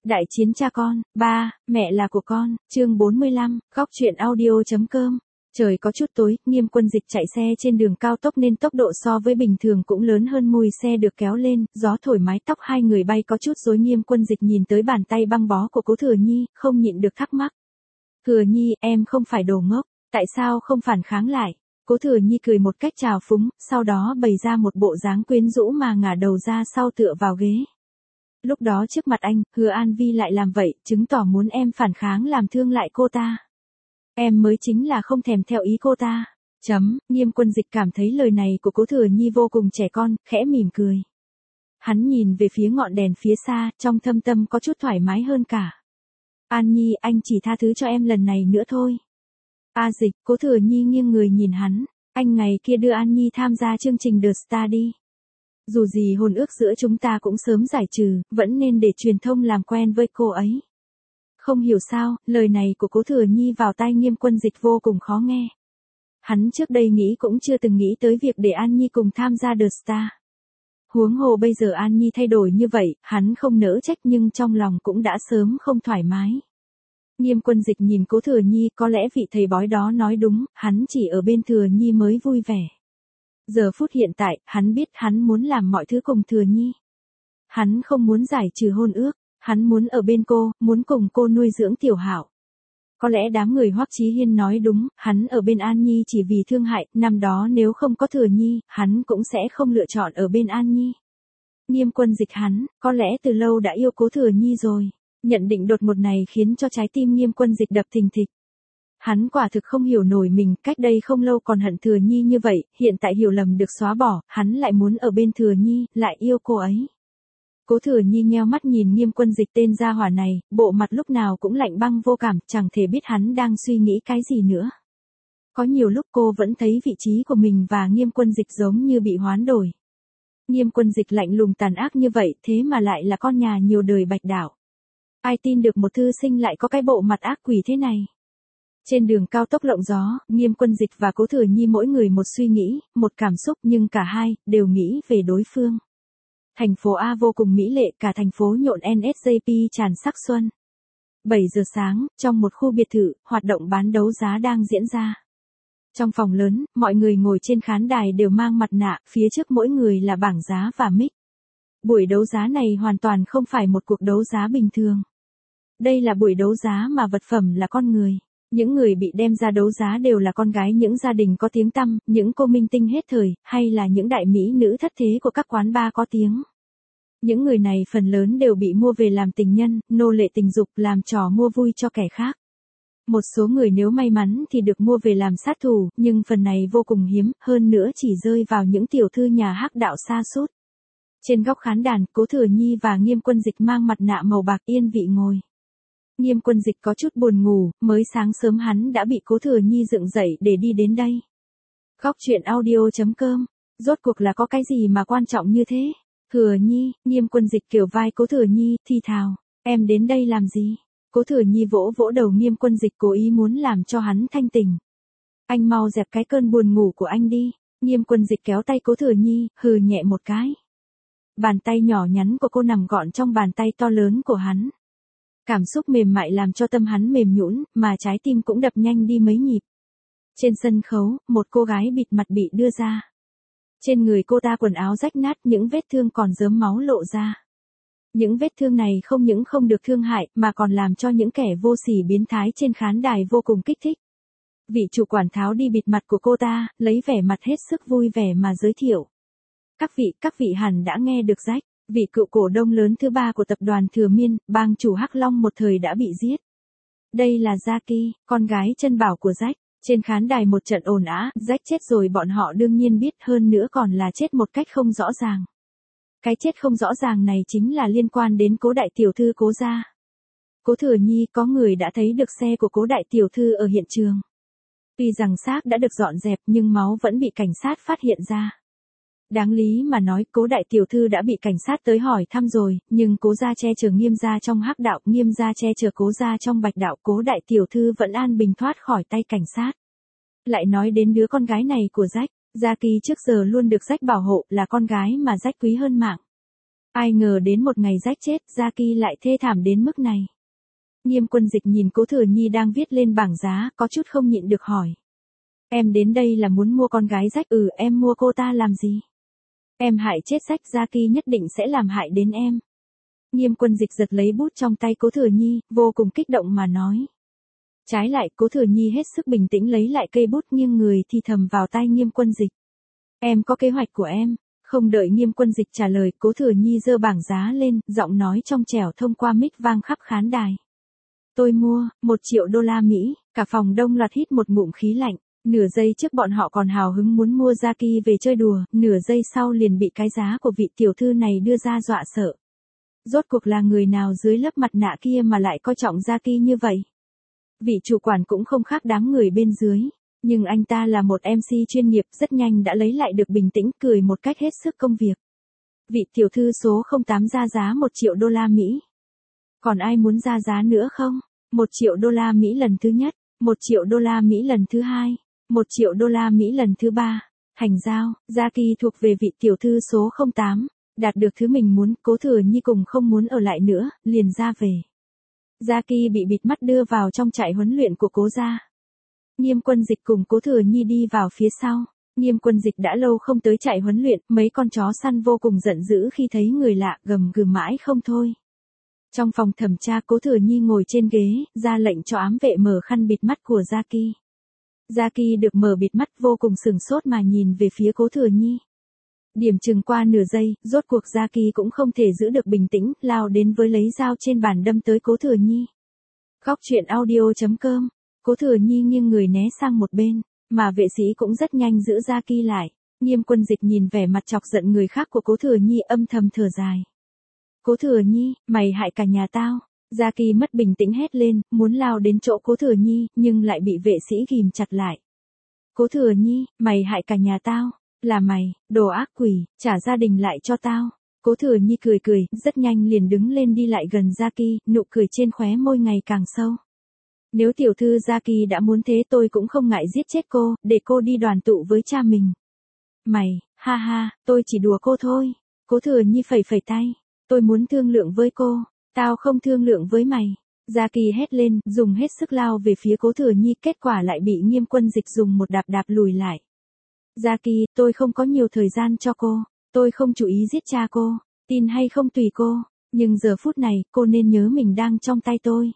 Đại chiến cha con, ba, mẹ là của con, chương 45, góc truyện audio.com. Trời có chút tối, Nghiêm Quân Dịch chạy xe trên đường cao tốc nên tốc độ so với bình thường cũng lớn hơn, mùi xe được kéo lên, gió thổi mái tóc hai người bay có chút rối. Nghiêm Quân Dịch nhìn tới bàn tay băng bó của Cố Thừa Nhi, không nhịn được thắc mắc. Thừa Nhi, em không phải đồ ngốc, tại sao không phản kháng lại? Cố Thừa Nhi cười một cách trào phúng, sau đó bày ra một bộ dáng quyến rũ mà ngả đầu ra sau tựa vào ghế. Lúc đó trước mặt anh, Hứa An Vi lại làm vậy, chứng tỏ muốn em phản kháng làm thương lại cô ta. Em mới chính là không thèm theo ý cô ta. Nghiêm Quân Dịch cảm thấy lời này của Cố Thừa Nhi vô cùng trẻ con, khẽ mỉm cười. Hắn nhìn về phía ngọn đèn phía xa, trong thâm tâm có chút thoải mái hơn cả. An Nhi, anh chỉ tha thứ cho em lần này nữa thôi. A Dịch, Cố Thừa Nhi nghiêng người nhìn hắn. Anh ngày kia đưa An Nhi tham gia chương trình The Star đi. Dù gì hôn ước giữa chúng ta cũng sớm giải trừ, vẫn nên để truyền thông làm quen với cô ấy. Không hiểu sao, lời này của Cố Thừa Nhi vào tai Nghiêm Quân Dịch vô cùng khó nghe. Hắn trước đây nghĩ cũng chưa từng nghĩ tới việc để An Nhi cùng tham gia The Star. Huống hồ bây giờ An Nhi thay đổi như vậy, hắn không nỡ trách nhưng trong lòng cũng đã sớm không thoải mái. Nghiêm Quân Dịch nhìn Cố Thừa Nhi, có lẽ vị thầy bói đó nói đúng, hắn chỉ ở bên Thừa Nhi mới vui vẻ. Giờ phút hiện tại, hắn biết hắn muốn làm mọi thứ cùng Thừa Nhi. Hắn không muốn giải trừ hôn ước, hắn muốn ở bên cô, muốn cùng cô nuôi dưỡng Tiểu Hạo. Có lẽ đám người Hoắc Chí Hiên nói đúng, hắn ở bên An Nhi chỉ vì thương hại, năm đó nếu không có Thừa Nhi, hắn cũng sẽ không lựa chọn ở bên An Nhi. Nghiêm Quân Dịch hắn, có lẽ từ lâu đã yêu Cố Thừa Nhi rồi. Nhận định đột ngột này khiến cho trái tim Nghiêm Quân Dịch đập thình thịch. Hắn quả thực không hiểu nổi mình, cách đây không lâu còn hận Thừa Nhi như vậy, hiện tại hiểu lầm được xóa bỏ, hắn lại muốn ở bên Thừa Nhi, lại yêu cô ấy. Cố Thừa Nhi nheo mắt nhìn Nghiêm Quân Dịch tên gia hỏa này, bộ mặt lúc nào cũng lạnh băng vô cảm, chẳng thể biết hắn đang suy nghĩ cái gì nữa. Có nhiều lúc cô vẫn thấy vị trí của mình và Nghiêm Quân Dịch giống như bị hoán đổi. Nghiêm Quân Dịch lạnh lùng tàn ác như vậy, thế mà lại là con nhà nhiều đời Bạch Đảo. Ai tin được một thư sinh lại có cái bộ mặt ác quỷ thế này. Trên đường cao tốc lộng gió, Nghiêm Quân Dịch và Cố Thừa Nhi mỗi người một suy nghĩ, một cảm xúc, nhưng cả hai đều nghĩ về đối phương. Thành phố A vô cùng mỹ lệ, cả thành phố nhộn NSJP tràn sắc xuân. 7 giờ sáng, trong một khu biệt thự, hoạt động bán đấu giá đang diễn ra. Trong phòng lớn, mọi người ngồi trên khán đài đều mang mặt nạ, phía trước mỗi người là bảng giá và mic. Buổi đấu giá này hoàn toàn không phải một cuộc đấu giá bình thường. Đây là buổi đấu giá mà vật phẩm là con người. Những người bị đem ra đấu giá đều là con gái những gia đình có tiếng tăm, những cô minh tinh hết thời, hay là những đại mỹ nữ thất thế của các quán bar có tiếng. Những người này phần lớn đều bị mua về làm tình nhân, nô lệ tình dục, làm trò mua vui cho kẻ khác. Một số người nếu may mắn thì được mua về làm sát thủ, nhưng phần này vô cùng hiếm, hơn nữa chỉ rơi vào những tiểu thư nhà hắc đạo sa sút. Trên góc khán đàn, Cố Thừa Nhi và Nghiêm Quân Dịch mang mặt nạ màu bạc yên vị ngồi. Nghiêm Quân Dịch có chút buồn ngủ, mới sáng sớm hắn đã bị Cố Thừa Nhi dựng dậy để đi đến đây. Góc truyện audio.com, rốt cuộc là có cái gì mà quan trọng như thế? Thừa Nhi, Nghiêm Quân Dịch kiểu vai Cố Thừa Nhi, thì thào, em đến đây làm gì? Cố Thừa Nhi vỗ vỗ đầu Nghiêm Quân Dịch cố ý muốn làm cho hắn thanh tỉnh. Anh mau dẹp cái cơn buồn ngủ của anh đi. Nghiêm Quân Dịch kéo tay Cố Thừa Nhi, hừ nhẹ một cái. Bàn tay nhỏ nhắn của cô nằm gọn trong bàn tay to lớn của hắn. Cảm xúc mềm mại làm cho tâm hắn mềm nhũn, mà trái tim cũng đập nhanh đi mấy nhịp. Trên sân khấu, một cô gái bịt mặt bị đưa ra. Trên người cô ta quần áo rách nát, những vết thương còn rớm máu lộ ra. Những vết thương này không những không được thương hại, mà còn làm cho những kẻ vô sỉ biến thái trên khán đài vô cùng kích thích. Vị chủ quản tháo đi bịt mặt của cô ta, lấy vẻ mặt hết sức vui vẻ mà giới thiệu. Các vị hẳn đã nghe được Jack, vị cựu cổ đông lớn thứ 3 của tập đoàn Thừa Miên, bang chủ Hắc Long một thời đã bị giết. Đây là Jackie, con gái chân bảo của Jack. Trên khán đài một trận ồn ào, Jack chết rồi, bọn họ đương nhiên biết, hơn nữa còn là chết một cách không rõ ràng. Cái chết không rõ ràng này chính là liên quan đến Cố đại tiểu thư Cố gia. Cố Thừa Nhi, có người đã thấy được xe của Cố đại tiểu thư ở hiện trường. Tuy rằng xác đã được dọn dẹp nhưng máu vẫn bị cảnh sát phát hiện ra. Đáng lý mà nói, Cố đại tiểu thư đã bị cảnh sát tới hỏi thăm rồi, nhưng Cố gia che chở Nghiêm gia trong hắc đạo, Nghiêm gia che chở Cố gia trong bạch đạo, Cố đại tiểu thư vẫn an bình thoát khỏi tay cảnh sát. Lại nói đến đứa con gái này của Jack, Jackie trước giờ luôn được Jack bảo hộ, là con gái mà Jack quý hơn mạng. Ai ngờ đến một ngày rách chết, Gia Kỳ lại thê thảm đến mức này. Nghiêm Quân Dịch nhìn Cố Thừa Nhi đang viết lên bảng giá, có chút không nhịn được hỏi. Em đến đây là muốn mua con gái rách? Em mua cô ta làm gì? Em hại chết rách, Gia Kỳ nhất định sẽ làm hại đến em. Nghiêm Quân Dịch giật lấy bút trong tay Cố Thừa Nhi, vô cùng kích động mà nói. Trái lại, Cố Thừa Nhi hết sức bình tĩnh lấy lại cây bút nghiêng người thì thầm vào tai Nghiêm Quân Dịch. Em có kế hoạch của em. Không đợi Nghiêm Quân Dịch trả lời, Cố Thừa Nhi giơ bảng giá lên, giọng nói trong trẻo thông qua mic vang khắp khán đài. Tôi mua, 1 triệu đô la Mỹ, cả phòng đông loạt hít một ngụm khí lạnh. Nửa giây trước bọn họ còn hào hứng muốn mua Gia Kỳ về chơi đùa, nửa giây sau liền bị cái giá của vị tiểu thư này đưa ra dọa sợ. Rốt cuộc là người nào dưới lớp mặt nạ kia mà lại coi trọng Gia Kỳ như vậy? Vị chủ quản cũng không khác đám người bên dưới, nhưng anh ta là một MC chuyên nghiệp, rất nhanh đã lấy lại được bình tĩnh, cười một cách hết sức công việc. Vị tiểu thư số 08 ra giá 1 triệu đô la Mỹ. Còn ai muốn ra giá nữa không? 1 triệu đô la Mỹ lần thứ nhất, 1 triệu đô la Mỹ lần thứ hai, 1 triệu đô la Mỹ lần thứ ba. Thành giao, Gia Kỳ thuộc về vị tiểu thư số 08, đạt được thứ mình muốn. Cố Thừa Nhi cùng không muốn ở lại nữa, liền ra về. Gia Kỳ bị bịt mắt đưa vào trong trại huấn luyện của Cố gia. Nghiêm Quân Dịch cùng Cố Thừa Nhi đi vào phía sau. Nghiêm Quân Dịch đã lâu không tới trại huấn luyện, mấy con chó săn vô cùng giận dữ khi thấy người lạ, gầm gừ mãi không thôi. Trong phòng thẩm tra, Cố Thừa Nhi ngồi trên ghế, ra lệnh cho ám vệ mở khăn bịt mắt của Gia Kỳ. Gia Kỳ được mở bịt mắt vô cùng sửng sốt mà nhìn về phía Cố Thừa Nhi. Điểm chừng qua nửa giây, rốt cuộc Gia Kỳ cũng không thể giữ được bình tĩnh, lao đến với lấy dao trên bàn đâm tới Cố Thừa Nhi. Góc truyện audio.com. Cố Thừa Nhi nghiêng người né sang một bên, mà vệ sĩ cũng rất nhanh giữ Gia Kỳ lại. Nghiêm Quân Dịch nhìn vẻ mặt chọc giận người khác của Cố Thừa Nhi âm thầm thở dài. Cố Thừa Nhi, mày hại cả nhà tao. Gia Kỳ mất bình tĩnh hét lên, muốn lao đến chỗ Cố Thừa Nhi, nhưng lại bị vệ sĩ ghìm chặt lại. Cố Thừa Nhi, mày hại cả nhà tao. Là mày, đồ ác quỷ, trả gia đình lại cho tao. Cố Thừa Nhi cười cười, rất nhanh liền đứng lên đi lại gần Gia Kỳ, nụ cười trên khóe môi ngày càng sâu. Nếu tiểu thư Gia Kỳ đã muốn thế tôi cũng không ngại giết chết cô, để cô đi đoàn tụ với cha mình. Mày, ha ha, tôi chỉ đùa cô thôi. Cố Thừa Nhi phẩy phẩy tay. Tôi muốn thương lượng với cô, tao không thương lượng với mày. Gia Kỳ hét lên, dùng hết sức lao về phía Cố Thừa Nhi, kết quả lại bị Nghiêm Quân Dịch dùng một đạp đạp lùi lại. Gia Kỳ, tôi không có nhiều thời gian cho cô, tôi không chủ ý giết cha cô, tin hay không tùy cô, nhưng giờ phút này, cô nên nhớ mình đang trong tay tôi.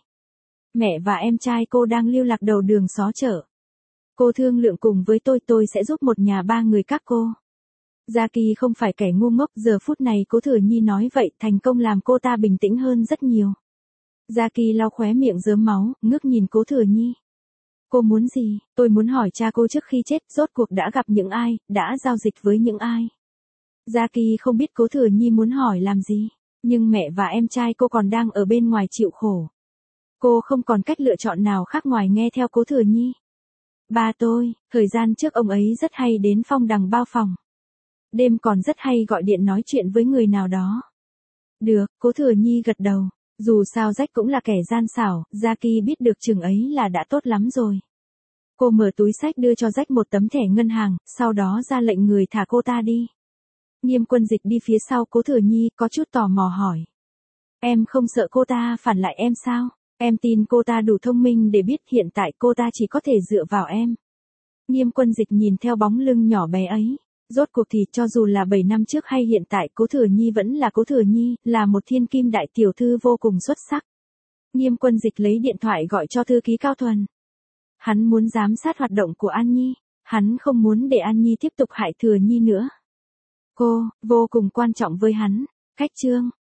Mẹ và em trai cô đang lưu lạc đầu đường xó chợ. Cô thương lượng cùng với tôi sẽ giúp một nhà 3 người các cô. Gia Kỳ không phải kẻ ngu ngốc, giờ phút này Cố Thừa Nhi nói vậy thành công làm cô ta bình tĩnh hơn rất nhiều. Gia Kỳ lau khóe miệng rớm máu, ngước nhìn Cố Thừa Nhi. Cô muốn gì? Tôi muốn hỏi cha cô trước khi chết rốt cuộc đã gặp những ai, đã giao dịch với những ai. Gia Kỳ không biết Cố Thừa Nhi muốn hỏi làm gì, nhưng mẹ và em trai cô còn đang ở bên ngoài chịu khổ. Cô không còn cách lựa chọn nào khác ngoài nghe theo Cố Thừa Nhi. Ba tôi, thời gian trước ông ấy rất hay đến Phong Đằng bao phòng. Đêm còn rất hay gọi điện nói chuyện với người nào đó. Được, Cố Thừa Nhi gật đầu. Dù sao Rách cũng là kẻ gian xảo, Gia Kỳ biết được chừng ấy là đã tốt lắm rồi. Cô mở túi xách đưa cho Rách một tấm thẻ ngân hàng, sau đó ra lệnh người thả cô ta đi. Nghiêm Quân Dịch đi phía sau Cố Thừa Nhi, có chút tò mò hỏi. Em không sợ cô ta phản lại em sao? Em tin cô ta đủ thông minh để biết hiện tại cô ta chỉ có thể dựa vào em. Nghiêm Quân Dịch nhìn theo bóng lưng nhỏ bé ấy. Rốt cuộc thì cho dù là 7 năm trước hay hiện tại, Cố Thừa Nhi vẫn là Cố Thừa Nhi, là một thiên kim đại tiểu thư vô cùng xuất sắc. Nghiêm Quân Dịch lấy điện thoại gọi cho thư ký Cao Thuần. Hắn muốn giám sát hoạt động của An Nhi, hắn không muốn để An Nhi tiếp tục hại Thừa Nhi nữa. Cô, vô cùng quan trọng với hắn. Cách chương.